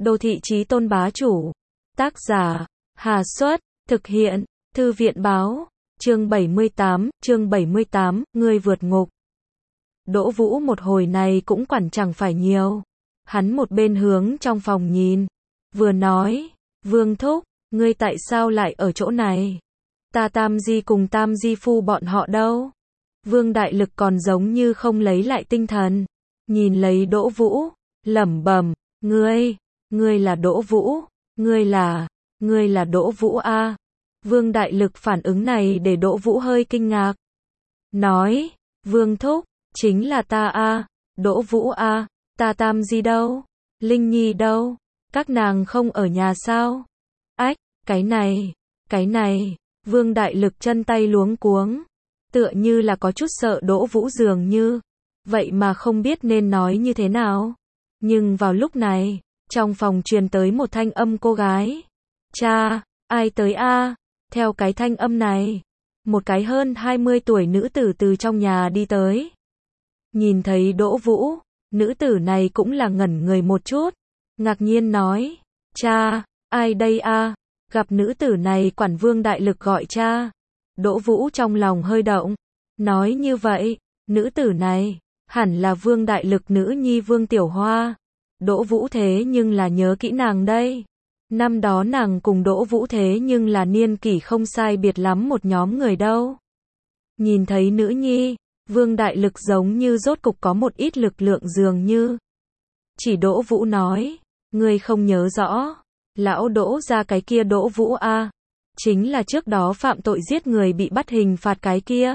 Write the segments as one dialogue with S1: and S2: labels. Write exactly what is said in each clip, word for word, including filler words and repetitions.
S1: Đô thị chí tôn bá chủ. Tác giả, Hà Xuất, thực hiện, Thư viện báo, chương bảy mươi tám, chương bảy mươi tám, ngươi vượt ngục. Đỗ Vũ một hồi này cũng quản chẳng phải nhiều. Hắn một bên hướng trong phòng nhìn, vừa nói, Vương Thúc, ngươi tại sao lại ở chỗ này? Ta Tam Di cùng Tam Di Phu bọn họ đâu? Vương Đại Lực còn giống như không lấy lại tinh thần, nhìn lấy Đỗ Vũ, lẩm bẩm, ngươi, ngươi là Đỗ Vũ, ngươi là, ngươi là Đỗ Vũ a. Vương Đại Lực phản ứng này để Đỗ Vũ hơi kinh ngạc. Nói, Vương Thúc, chính là ta a. Đỗ Vũ a, ta Tam Di đâu? Linh Nhi đâu? Các nàng không ở nhà sao? Ách, cái này, cái này, Vương Đại Lực chân tay luống cuống, tựa như là có chút sợ Đỗ Vũ dường như, vậy mà không biết nên nói như thế nào. Nhưng vào lúc này, trong phòng truyền tới một thanh âm cô gái. Cha, ai tới a? Theo cái thanh âm này, một cái hơn hai mươi tuổi nữ tử từ trong nhà đi tới. Nhìn thấy Đỗ Vũ, nữ tử này cũng là ngẩn người một chút, ngạc nhiên nói, cha, ai đây a? Gặp nữ tử này quản Vương Đại Lực gọi cha. Đỗ Vũ trong lòng hơi động, nói như vậy, nữ tử này, hẳn là Vương Đại Lực nữ nhi Vương Tiểu Hoa. Đỗ Vũ thế nhưng là nhớ kỹ nàng đây. Năm đó nàng cùng Đỗ Vũ thế nhưng là niên kỷ không sai biệt lắm một nhóm người đâu. Nhìn thấy nữ nhi, Vương Đại Lực giống như rốt cục có một ít lực lượng dường như. Chỉ Đỗ Vũ nói, ngươi không nhớ rõ, lão Đỗ ra cái kia Đỗ Vũ a, chính là trước đó phạm tội giết người bị bắt hình phạt cái kia.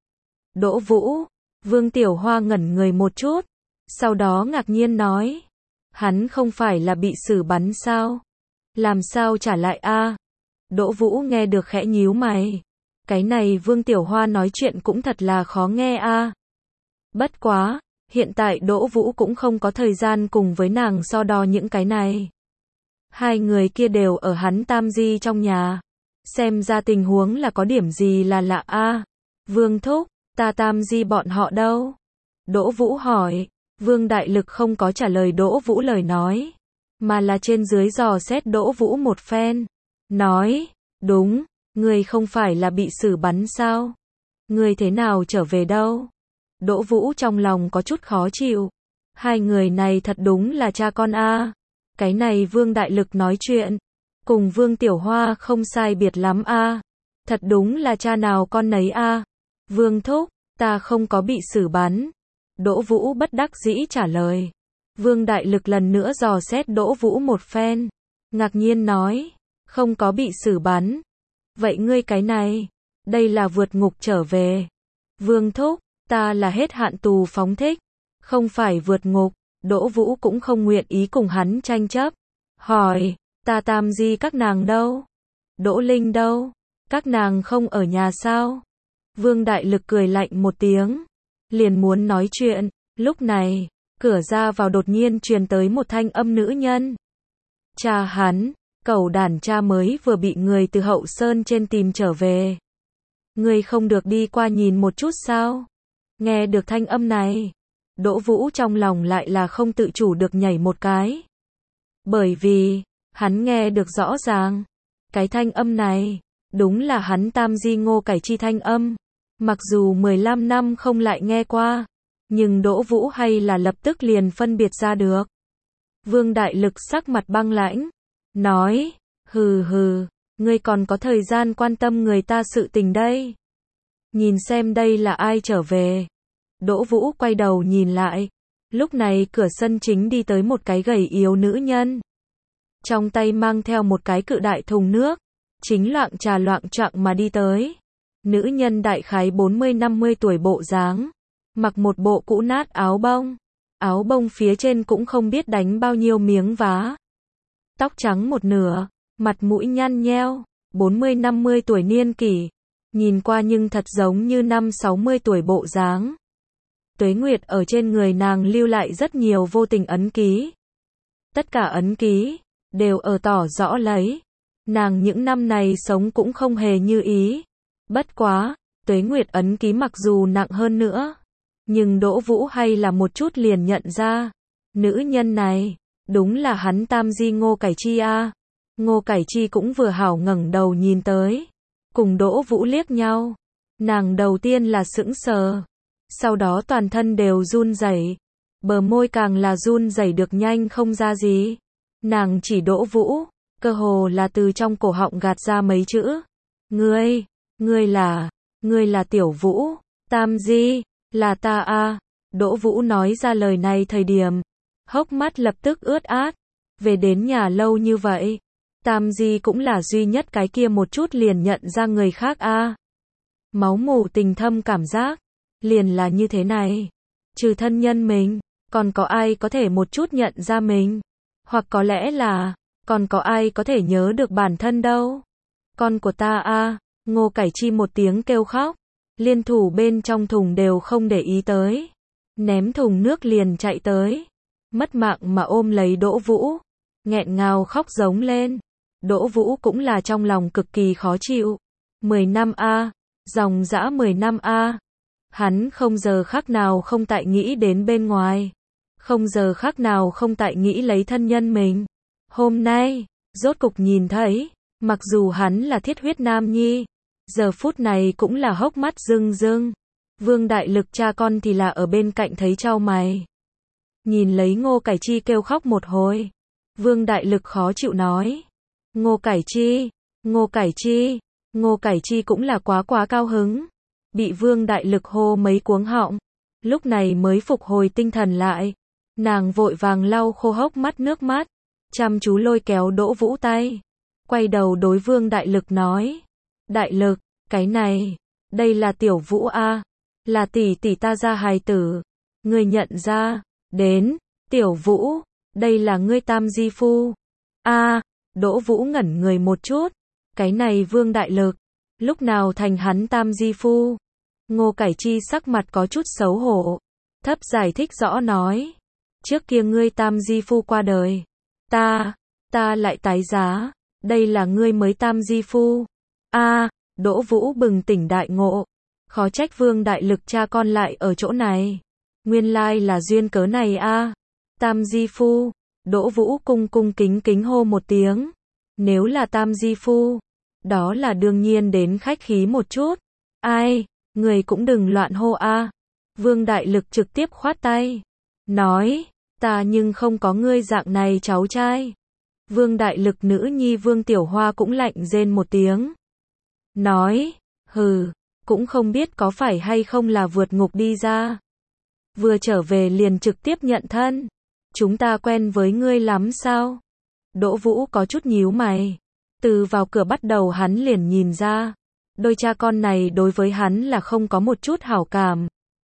S1: Đỗ Vũ, Vương Tiểu Hoa ngẩn người một chút, sau đó ngạc nhiên nói, hắn không phải là bị xử bắn sao? Làm sao trả lại a? Đỗ Vũ nghe được khẽ nhíu mày. Cái này Vương Tiểu Hoa nói chuyện cũng thật là khó nghe a. Bất quá, hiện tại Đỗ Vũ cũng không có thời gian cùng với nàng so đo những cái này. Hai người kia đều ở hắn Tam Di trong nhà. Xem ra tình huống là có điểm gì là lạ a. Vương Thúc, ta Tam Di bọn họ đâu? Đỗ Vũ hỏi. Vương Đại Lực không có trả lời Đỗ Vũ lời nói, mà là trên dưới dò xét Đỗ Vũ một phen. Nói, đúng, ngươi không phải là bị xử bắn sao? Ngươi thế nào trở về đâu? Đỗ Vũ trong lòng có chút khó chịu. Hai người này thật đúng là cha con a. Cái này Vương Đại Lực nói chuyện, cùng Vương Tiểu Hoa không sai biệt lắm a. Thật đúng là cha nào con nấy a. Vương Thúc, ta không có bị xử bắn. Đỗ Vũ bất đắc dĩ trả lời. Vương Đại Lực lần nữa dò xét Đỗ Vũ một phen, ngạc nhiên nói, không có bị xử bắn. Vậy ngươi cái này, đây là vượt ngục trở về. Vương Thúc, ta là hết hạn tù phóng thích, không phải vượt ngục. Đỗ Vũ cũng không nguyện ý cùng hắn tranh chấp. Hỏi, ta Tam Di các nàng đâu? Đỗ Linh đâu? Các nàng không ở nhà sao? Vương Đại Lực cười lạnh một tiếng, liền muốn nói chuyện. Lúc này, cửa ra vào đột nhiên truyền tới một thanh âm nữ nhân. Cha hắn, cẩu đàn cha mới vừa bị người từ Hậu Sơn trên tìm trở về. Ngươi không được đi qua nhìn một chút sao? Nghe được thanh âm này, Đỗ Vũ trong lòng lại là không tự chủ được nhảy một cái. Bởi vì, hắn nghe được rõ ràng, cái thanh âm này, đúng là hắn Tam Di Ngô Cải Chi thanh âm. Mặc dù mười lăm năm không lại nghe qua, nhưng Đỗ Vũ hay là lập tức liền phân biệt ra được. Vương Đại Lực sắc mặt băng lãnh, nói, hừ hừ, ngươi còn có thời gian quan tâm người ta sự tình đây. Nhìn xem đây là ai trở về. Đỗ Vũ quay đầu nhìn lại, lúc này cửa sân chính đi tới một cái gầy yếu nữ nhân. Trong tay mang theo một cái cự đại thùng nước, chính loạng trà loạng choạng mà đi tới. Nữ nhân đại khái bốn mươi năm mươi tuổi bộ dáng, mặc một bộ cũ nát áo bông, áo bông phía trên cũng không biết đánh bao nhiêu miếng vá. Tóc trắng một nửa, mặt mũi nhăn nheo, bốn mươi năm mươi tuổi niên kỷ, nhìn qua nhưng thật giống như năm sáu mươi tuổi bộ dáng. Tuế Nguyệt ở trên người nàng lưu lại rất nhiều vô tình ấn ký. Tất cả ấn ký đều ở tỏ rõ lấy, nàng những năm này sống cũng không hề như ý. Bất quá, Tuế Nguyệt ấn ký mặc dù nặng hơn nữa, nhưng Đỗ Vũ hay là một chút liền nhận ra. Nữ nhân này, Đúng là hắn Tam Di Ngô Cải Chi a. Ngô Cải Chi cũng vừa hảo ngẩng đầu nhìn tới. Cùng Đỗ Vũ liếc nhau. Nàng đầu tiên là sững sờ. Sau đó toàn thân đều run rẩy. Bờ môi càng là run rẩy được nhanh không ra gì. Nàng chỉ Đỗ Vũ. Cơ hồ là từ trong cổ họng gạt ra mấy chữ. Ngươi, ngươi là, ngươi là Tiểu Vũ, Tam Di, là ta a. Đỗ Vũ nói ra lời này thời điểm, hốc mắt lập tức ướt át. Về đến nhà lâu như vậy, Tam Di cũng là duy nhất cái kia một chút liền nhận ra người khác a. Máu mủ tình thâm cảm giác, liền là như thế này. Trừ thân nhân mình, còn có ai có thể một chút nhận ra mình? Hoặc có lẽ là, còn có ai có thể nhớ được bản thân đâu? Con của ta a. Ngô Cải Chi một tiếng kêu khóc, liên thủ bên trong thùng đều không để ý tới. Ném thùng nước liền chạy tới. Mất mạng mà ôm lấy Đỗ Vũ. Nghẹn ngào khóc giống lên. Đỗ Vũ cũng là trong lòng cực kỳ khó chịu. Mười năm a. Dòng dã mười năm a. Hắn không giờ khắc nào không tại nghĩ đến bên ngoài. Không giờ khắc nào không tại nghĩ lấy thân nhân mình. Hôm nay, rốt cục nhìn thấy, mặc dù hắn là thiết huyết nam nhi, giờ phút này cũng là hốc mắt rưng rưng. Vương Đại Lực cha con thì là ở bên cạnh thấy chau mày. Nhìn lấy Ngô Cải Chi kêu khóc một hồi. Vương Đại Lực khó chịu nói. Ngô Cải Chi, Ngô Cải Chi, Ngô Cải Chi cũng là quá quá cao hứng. Bị Vương Đại Lực hô mấy cuống họng. Lúc này mới phục hồi tinh thần lại. Nàng vội vàng lau khô hốc mắt nước mắt. Chăm chú lôi kéo Đỗ Vũ tay. Quay đầu đối Vương Đại Lực nói. Đại Lực, cái này, đây là Tiểu Vũ a. Là tỷ tỷ ta ra hài tử. Ngươi nhận ra, đến, Tiểu Vũ, đây là ngươi Tam Di Phu. A. Đỗ Vũ ngẩn người một chút. Cái này Vương Đại Lực, lúc nào thành hắn Tam Di Phu? Ngô Cải Chi sắc mặt có chút xấu hổ. Thấp giải thích rõ nói. Trước kia ngươi Tam Di Phu qua đời. Ta, ta lại tái giá. Đây là ngươi mới Tam Di Phu. A. Đỗ Vũ bừng tỉnh đại ngộ. Khó trách Vương Đại Lực cha con lại ở chỗ này. Nguyên lai là duyên cớ này a. Tam Di Phu. Đỗ Vũ cung cung kính kính hô một tiếng. Nếu là Tam Di Phu, đó là đương nhiên đến khách khí một chút. Ai, người cũng đừng loạn hô a. Vương Đại Lực trực tiếp khoát tay. Nói, ta nhưng không có ngươi dạng này cháu trai. Vương Đại Lực nữ nhi Vương Tiểu Hoa cũng lạnh rên một tiếng. Nói, hừ, cũng không biết có phải hay không là vượt ngục đi ra. Vừa trở về liền trực tiếp nhận thân. Chúng ta quen với ngươi lắm sao? Đỗ Vũ có chút nhíu mày. Từ vào cửa bắt đầu hắn liền nhìn ra. Đôi cha con này đối với hắn là không có một chút hảo cảm.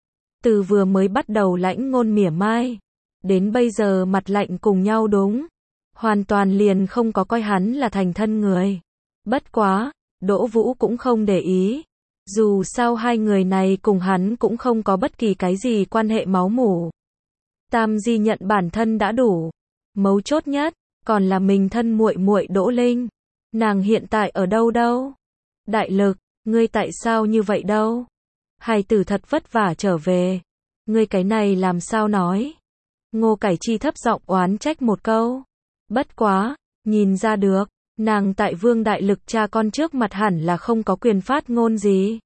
S1: Từ vừa mới bắt đầu lãnh ngôn mỉa mai. Đến bây giờ mặt lạnh cùng nhau đúng. Hoàn toàn liền không có coi hắn là thành thân người. Bất quá, Đỗ Vũ cũng không để ý. Dù sao hai người này cùng hắn cũng không có bất kỳ cái gì quan hệ máu mủ. Tam Di nhận bản thân đã đủ. Mấu chốt nhất, còn là mình thân muội muội Đỗ Linh. Nàng hiện tại ở đâu đâu? Đại Lực, ngươi tại sao như vậy đâu? Hài tử thật vất vả trở về. Ngươi cái này làm sao nói? Ngô Cải Chi thấp giọng oán trách một câu. Bất quá, nhìn ra được, nàng tại Vương Đại Lực cha con trước mặt hẳn là không có quyền phát ngôn gì.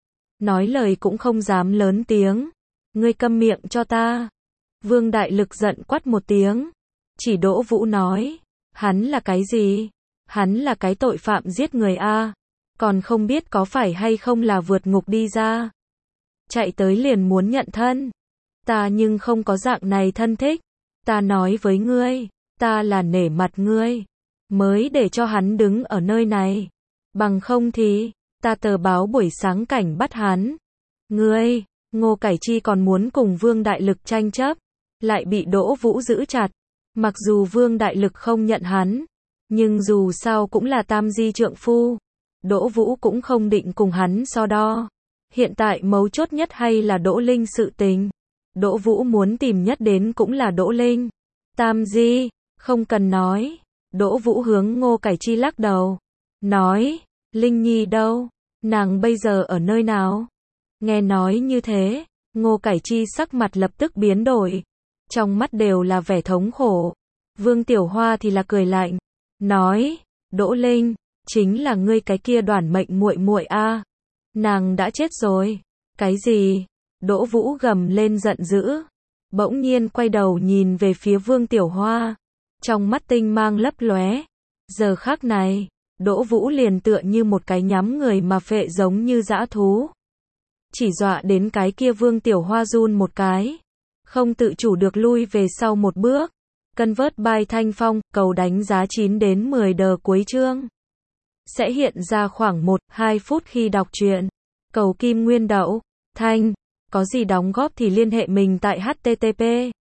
S1: Nói lời cũng không dám lớn tiếng. Ngươi câm miệng cho ta. Vương Đại Lực giận quát một tiếng. Chỉ Đỗ Vũ nói. Hắn là cái gì? Hắn là cái tội phạm giết người a. Còn không biết có phải hay không là vượt ngục đi ra. Chạy tới liền muốn nhận thân. Ta nhưng không có dạng này thân thích. Ta nói với ngươi. Ta là nể mặt ngươi. Mới để cho hắn đứng ở nơi này. Bằng không thì, ta tờ báo buổi sáng cảnh bắt hắn. Ngươi, Ngô Cải Chi còn muốn cùng Vương Đại Lực tranh chấp. Lại bị Đỗ Vũ giữ chặt. Mặc dù Vương Đại Lực không nhận hắn. Nhưng dù sao cũng là Tam Di trượng phu. Đỗ Vũ cũng không định cùng hắn so đo. Hiện tại mấu chốt nhất hay là Đỗ Linh sự tình. Đỗ Vũ muốn tìm nhất đến cũng là Đỗ Linh. Tam Di, không cần nói. Đỗ Vũ hướng Ngô Cải Chi lắc đầu. Nói, Linh Nhi đâu? Nàng bây giờ ở nơi nào? Nghe nói như thế, Ngô Cải Chi sắc mặt lập tức biến đổi. Trong mắt đều là vẻ thống khổ. Vương Tiểu Hoa thì là cười lạnh, nói, Đỗ Linh, chính là ngươi cái kia đoản mệnh muội muội a. Nàng đã chết rồi. Cái gì? Đỗ Vũ gầm lên giận dữ, bỗng nhiên quay đầu nhìn về phía Vương Tiểu Hoa, trong mắt tinh mang lấp lóe. Giờ khắc này, Đỗ Vũ liền tựa như một cái nhắm người mà phệ giống như dã thú. Chỉ dọa đến cái kia Vương Tiểu Hoa run một cái, không tự chủ được lui về sau một bước. Convert by Thanh Phong, cầu đánh giá chín đến mười đờ cuối chương. Sẽ hiện ra khoảng một đến hai phút khi đọc truyện. Cầu Kim Nguyên Đậu, Thanh, có gì đóng góp thì liên hệ mình tại http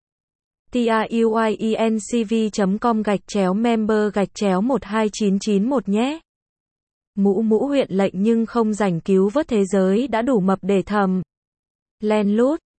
S1: truyencv chấm com gạch chéo member gạch chéo một hai chín chín một nhé. Mũ Mũ huyện lệnh nhưng không rảnh cứu vớt thế giới đã đủ mập để thầm. Len lút.